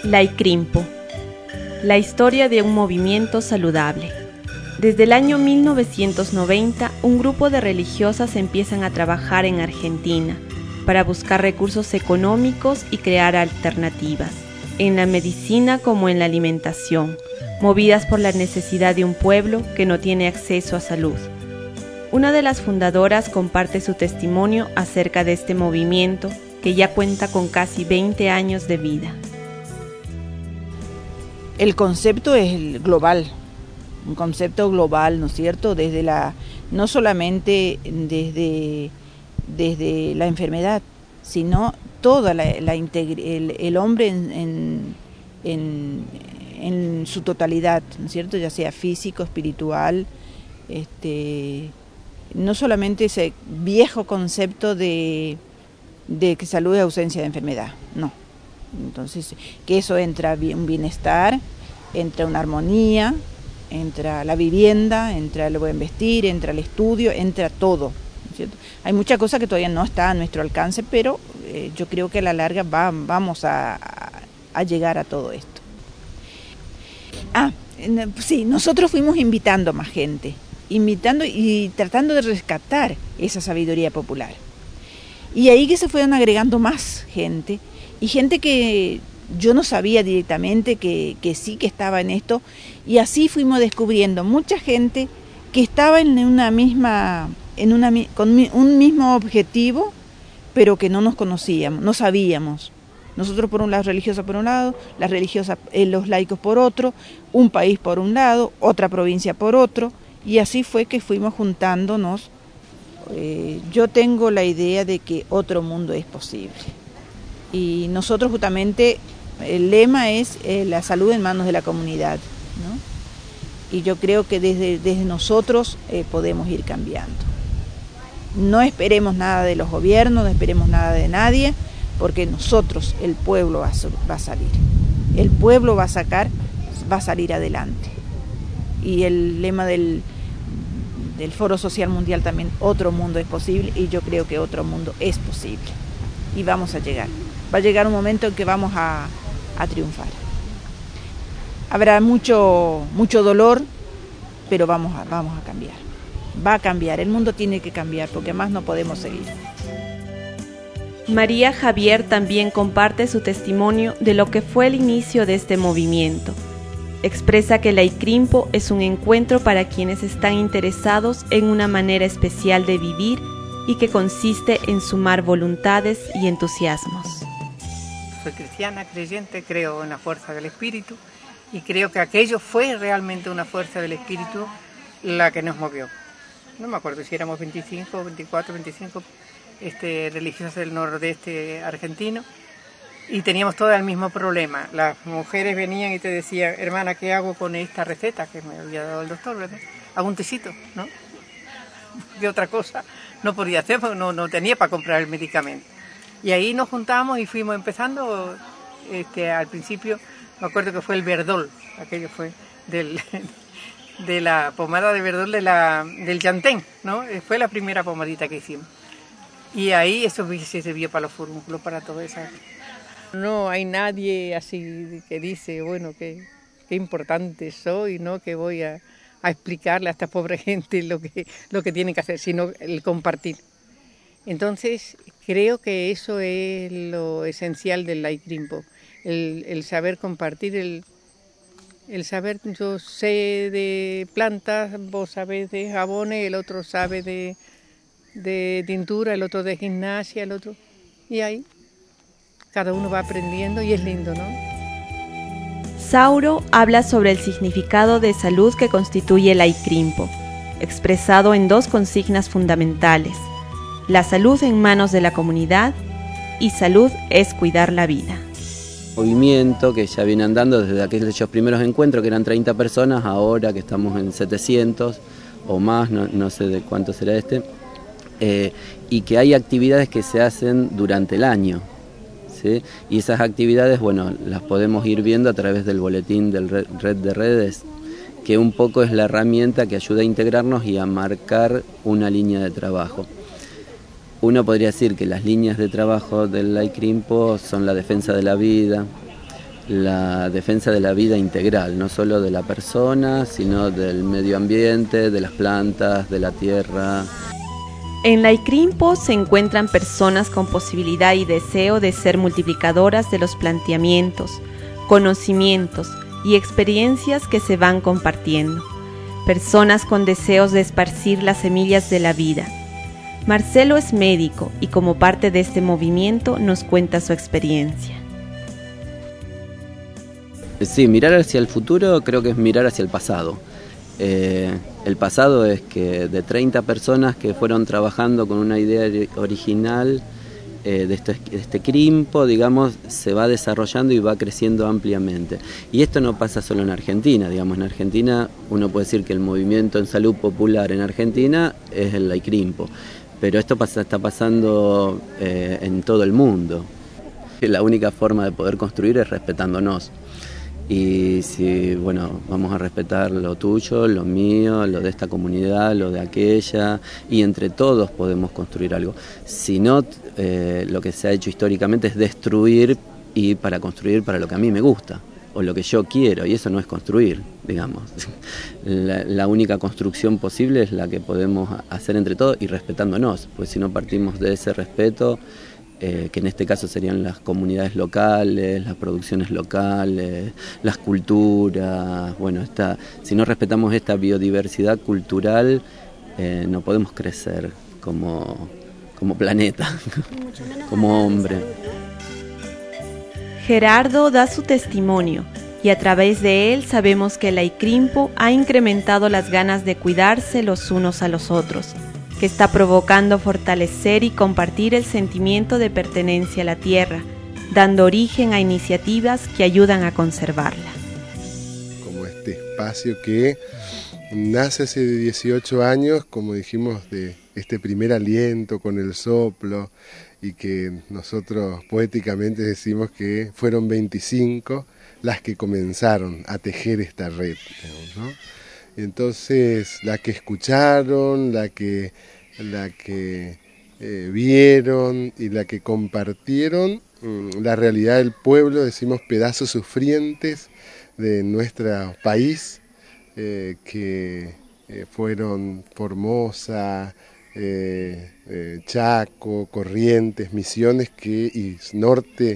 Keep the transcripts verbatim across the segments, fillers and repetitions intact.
Laikrimpo, la historia de un movimiento saludable. Desde el año mil novecientos noventa, un grupo de religiosas empiezan a trabajar en Argentina para buscar recursos económicos y crear alternativas, en la medicina como en la alimentación, movidas por la necesidad de un pueblo que no tiene acceso a salud. Una de las fundadoras comparte su testimonio acerca de este movimiento que ya cuenta con casi veinte años de vida. El concepto es global, un concepto global, ¿no es cierto? Desde la, no solamente desde, desde la enfermedad, sino toda la, la integr- el, el hombre en, en, en, en su totalidad, ¿no es cierto? Ya sea físico, espiritual, este, no solamente ese viejo concepto de, de que salud es ausencia de enfermedad, no. Entonces, que eso entra un bienestar, entra una armonía, entra la vivienda, entra el buen vestir, entra el estudio, entra todo, ¿no es cierto? Hay muchas cosas que todavía no están a nuestro alcance, pero eh, yo creo que a la larga va, vamos a, a, a llegar a todo esto. Ah, sí, nosotros fuimos invitando más gente, invitando y tratando de rescatar esa sabiduría popular. Y ahí que se fueron agregando más gente, y gente que yo no sabía directamente que, que sí que estaba en esto, y así fuimos descubriendo mucha gente que estaba en una misma, en una, con un mismo objetivo, pero que no nos conocíamos, no sabíamos. Nosotros por un lado, religiosas por un lado, las religiosas, eh, los laicos por otro, un país por un lado, otra provincia por otro, y así fue que fuimos juntándonos. Eh, yo tengo la idea de que otro mundo es posible. Y nosotros justamente, el lema es eh, la salud en manos de la comunidad, ¿no? Y yo creo que desde, desde nosotros eh, podemos ir cambiando. No esperemos nada de los gobiernos, no esperemos nada de nadie, porque nosotros, el pueblo va a, va a salir. El pueblo va a sacar, va a salir adelante. Y el lema del, del Foro Social Mundial también, otro mundo es posible, y yo creo que otro mundo es posible. Y vamos a llegar. Va a llegar un momento en que vamos a, a triunfar. Habrá mucho, mucho dolor, pero vamos a, vamos a cambiar. Va a cambiar, el mundo tiene que cambiar, porque más no podemos seguir. María Javier también comparte su testimonio de lo que fue el inicio de este movimiento. Expresa que Laikrimpo es un encuentro para quienes están interesados en una manera especial de vivir y que consiste en sumar voluntades y entusiasmos. Soy cristiana, creyente, creo en la fuerza del Espíritu y creo que aquello fue realmente una fuerza del Espíritu la que nos movió. No me acuerdo si éramos veinticinco, veinticuatro, veinticinco este, religiosas del nordeste argentino y teníamos todo el mismo problema. Las mujeres venían y te decían, hermana, ¿qué hago con esta receta que me había dado el doctor, ¿verdad? Hago un tecito, ¿no? ¿Qué otra cosa no podía hacer? Porque no, no tenía para comprar el medicamento. Y ahí nos juntamos y fuimos empezando, este, al principio, me acuerdo que fue el verdol, aquello fue del, de la pomada de verdol de la, del llantén, ¿no? Fue la primera pomadita que hicimos. Y ahí eso se sirvió para los furúnculos, para todo eso. No hay nadie así que dice, bueno, qué, qué importante soy, ¿no? Que voy a, a explicarle a esta pobre gente lo que, lo que tienen que hacer, sino el compartir. Entonces, creo que eso es lo esencial del Laikrimpo, el, el saber compartir, el, el saber, yo sé de plantas, vos sabés de jabones, el otro sabe de, de tintura, el otro de gimnasia, el otro, y ahí cada uno va aprendiendo y es lindo, ¿no? Sauro habla sobre el significado de salud que constituye el Laikrimpo, expresado en dos consignas fundamentales: la salud en manos de la comunidad y salud es cuidar la vida. Movimiento que ya viene andando desde aquellos primeros encuentros que eran treinta personas, ahora que estamos en setecientos o más, no, no sé de cuánto será este, eh, y que hay actividades que se hacen durante el año, ¿sí? Y esas actividades, bueno, las podemos ir viendo a través del boletín del red, red de redes, que un poco es la herramienta que ayuda a integrarnos y a marcar una línea de trabajo. Uno podría decir que las líneas de trabajo del Laikrimpo son la defensa de la vida, la defensa de la vida integral, no solo de la persona, sino del medio ambiente, de las plantas, de la tierra. En la ICRIMPO se encuentran personas con posibilidad y deseo de ser multiplicadoras de los planteamientos, conocimientos y experiencias que se van compartiendo. Personas con deseos de esparcir las semillas de la vida. Marcelo es médico y como parte de este movimiento nos cuenta su experiencia. Sí, mirar hacia el futuro creo que es mirar hacia el pasado. Eh, el pasado es que de treinta personas que fueron trabajando con una idea original eh, de, este, de este CRIMPO, digamos, se va desarrollando y va creciendo ampliamente. Y esto no pasa solo en Argentina, digamos, en Argentina uno puede decir que el movimiento en salud popular en Argentina es el ICRIMPO, pero esto pasa, está pasando eh, en todo el mundo. La única forma de poder construir es respetándonos. Y si, bueno, vamos a respetar lo tuyo, lo mío, lo de esta comunidad, lo de aquella, y entre todos podemos construir algo. Si no, eh, lo que se ha hecho históricamente es destruir y para construir para lo que a mí me gusta, o lo que yo quiero, y eso no es construir, digamos. La, la única construcción posible es la que podemos hacer entre todos y respetándonos, pues si no partimos de ese respeto, Eh, que en este caso serían las comunidades locales, las producciones locales, las culturas. Bueno, esta, si no respetamos esta biodiversidad cultural, eh, no podemos crecer como, como planeta, como hombre. Gerardo da su testimonio y a través de él sabemos que la ICRIMPO ha incrementado las ganas de cuidarse los unos a los otros, que está provocando fortalecer y compartir el sentimiento de pertenencia a la tierra, dando origen a iniciativas que ayudan a conservarla. Como este espacio que nace hace dieciocho años, como dijimos, de este primer aliento con el soplo, y que nosotros poéticamente decimos que fueron veinticinco las que comenzaron a tejer esta red, ¿no? Entonces, la que escucharon, la que, la que eh, vieron y la que compartieron mmm, la realidad del pueblo, decimos pedazos sufrientes de nuestro país, eh, que eh, fueron Formosa, eh, eh, Chaco, Corrientes, Misiones que, y norte,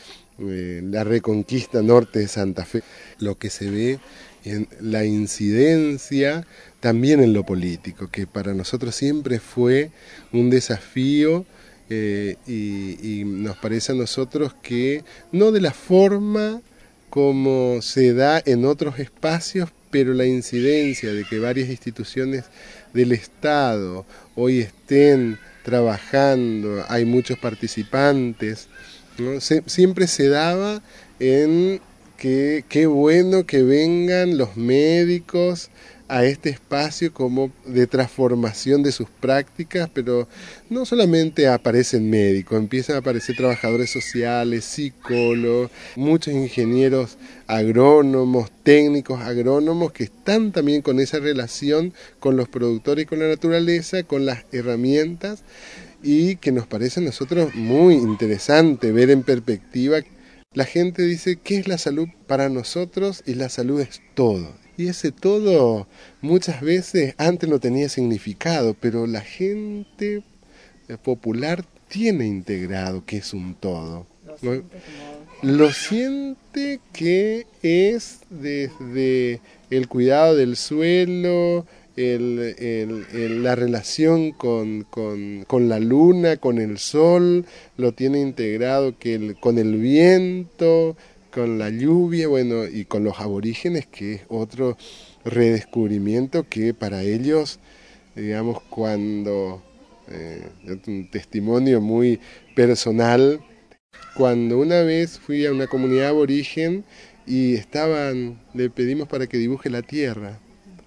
eh, la Reconquista norte de Santa Fe. Lo que se ve en la incidencia también en lo político, que para nosotros siempre fue un desafío, eh, y, y nos parece a nosotros que no de la forma como se da en otros espacios, pero la incidencia de que varias instituciones del Estado hoy estén trabajando, hay muchos participantes, ¿no? Se, siempre se daba en que qué bueno que vengan los médicos a este espacio como de transformación de sus prácticas, pero no solamente aparecen médicos, empiezan a aparecer trabajadores sociales, psicólogos, muchos ingenieros agrónomos, técnicos agrónomos que están también con esa relación con los productores y con la naturaleza, con las herramientas, y que nos parece a nosotros muy interesante ver en perspectiva. La gente dice, ¿qué es la salud para nosotros? Y la salud es todo. Y ese todo muchas veces antes no tenía significado, pero la gente popular tiene integrado que es un todo. Lo siente, como... Lo siente que es desde el cuidado del suelo, El, el, el, la relación con, con, con la luna, con el sol, lo tiene integrado que el, con el viento, con la lluvia, bueno, y con los aborígenes, que es otro redescubrimiento que para ellos, digamos, cuando, eh, un testimonio muy personal, cuando una vez fui a una comunidad aborigen y estaban, le pedimos para que dibuje la tierra,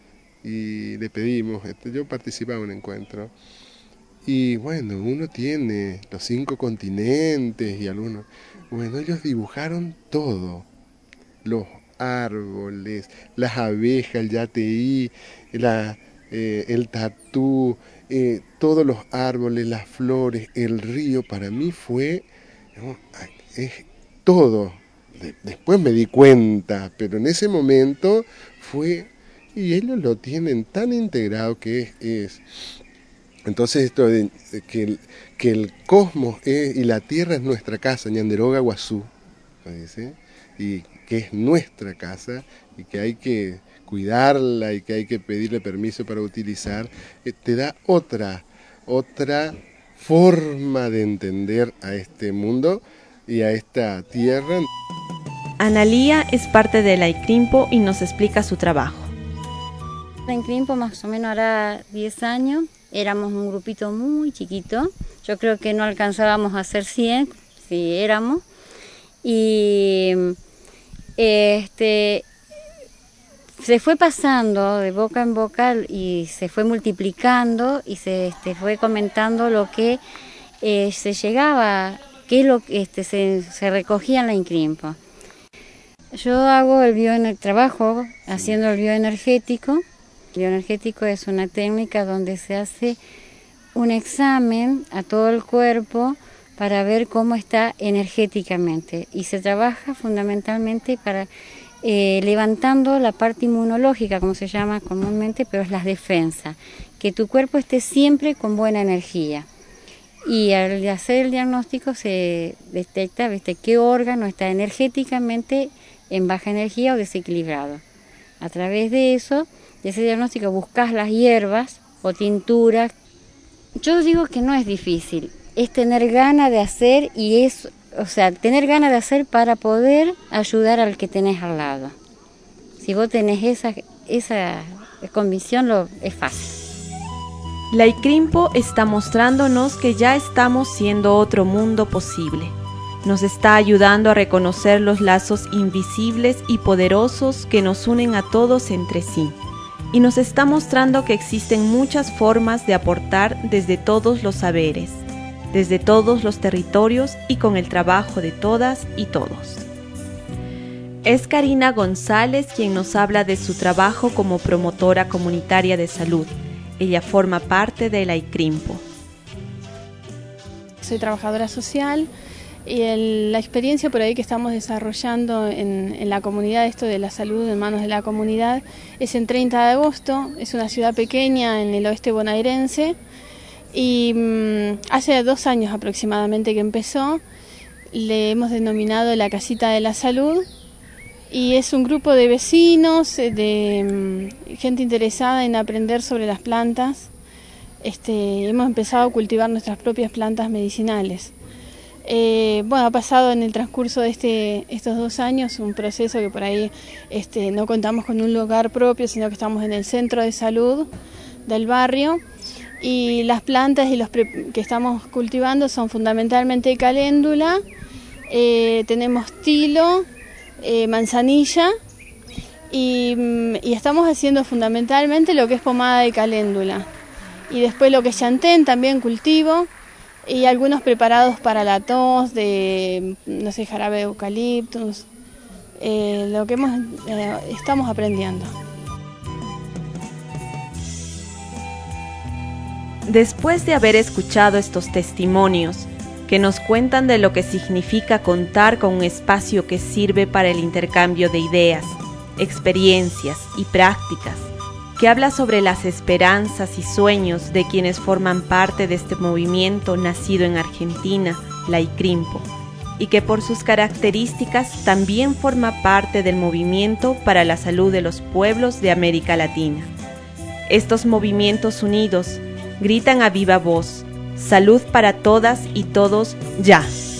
y le pedimos, yo participaba en un encuentro, y bueno, uno tiene los cinco continentes y algunos, bueno, ellos dibujaron todo, los árboles, las abejas, el yateí, la, eh, el tatú, eh, todos los árboles, las flores, el río. Para mí fue, ¿no?, es todo, de, después me di cuenta, pero en ese momento fue, y ellos lo tienen tan integrado que es, es entonces esto de, de que, el, que el cosmos es, y la tierra es nuestra casa, Ñanderoga Guazú, dice, y que es nuestra casa y que hay que cuidarla y que hay que pedirle permiso para utilizar, eh, te da otra, otra forma de entender a este mundo y a esta tierra. Analía es parte de la ICRIMPO y nos explica su trabajo. La ICRIMPO más o menos hará diez años, éramos un grupito muy chiquito, yo creo que no alcanzábamos a ser cien, si éramos, y este... se fue pasando de boca en boca y se fue multiplicando y se este, fue comentando lo que eh, se llegaba, qué lo que este, se, se recogía en la ICRIMPO. Yo hago el bio, trabajo haciendo el bioenergético. El bioenergético es una técnica donde se hace un examen a todo el cuerpo para ver cómo está energéticamente y se trabaja fundamentalmente para Eh, levantando la parte inmunológica, como se llama comúnmente, pero es la defensa, que tu cuerpo esté siempre con buena energía. Y al hacer el diagnóstico se detecta, ¿viste?, qué órgano está energéticamente en baja energía o desequilibrado. A través de eso, de ese diagnóstico, buscas las hierbas o tinturas. Yo digo que no es difícil, es tener ganas de hacer y es... O sea, tener ganas de hacer para poder ayudar al que tenés al lado. Si vos tenés esa, esa convicción, lo, es fácil. La ICRIMPO está mostrándonos que ya estamos siendo otro mundo posible. Nos está ayudando a reconocer los lazos invisibles y poderosos que nos unen a todos entre sí. Y nos está mostrando que existen muchas formas de aportar desde todos los saberes, desde todos los territorios y con el trabajo de todas y todos. Es Karina González quien nos habla de su trabajo como promotora comunitaria de salud. Ella forma parte de la ICRIMPO. Soy trabajadora social y el, la experiencia por ahí que estamos desarrollando en, en la comunidad, esto de la salud en manos de la comunidad, es en treinta de agosto, es una ciudad pequeña en el oeste bonaerense. Y mmm, hace dos años aproximadamente que empezó, le hemos denominado la Casita de la Salud y es un grupo de vecinos, de mmm, gente interesada en aprender sobre las plantas. Este, hemos empezado a cultivar nuestras propias plantas medicinales. Eh, bueno, ha pasado en el transcurso de este, estos dos años un proceso que por ahí este, no contamos con un lugar propio, sino que estamos en el centro de salud del barrio. Y las plantas y los que estamos cultivando son fundamentalmente caléndula, eh, tenemos tilo, eh, manzanilla y, y estamos haciendo fundamentalmente lo que es pomada de caléndula. Y después lo que es chantén también cultivo y algunos preparados para la tos de, no sé, jarabe de eucaliptus, eh, lo que hemos, eh, estamos aprendiendo. Después de haber escuchado estos testimonios que nos cuentan de lo que significa contar con un espacio que sirve para el intercambio de ideas, experiencias y prácticas, que habla sobre las esperanzas y sueños de quienes forman parte de este movimiento nacido en Argentina, la ICRIMPO, y que por sus características también forma parte del movimiento para la salud de los pueblos de América Latina. Estos movimientos unidos gritan a viva voz: salud para todas y todos, ya.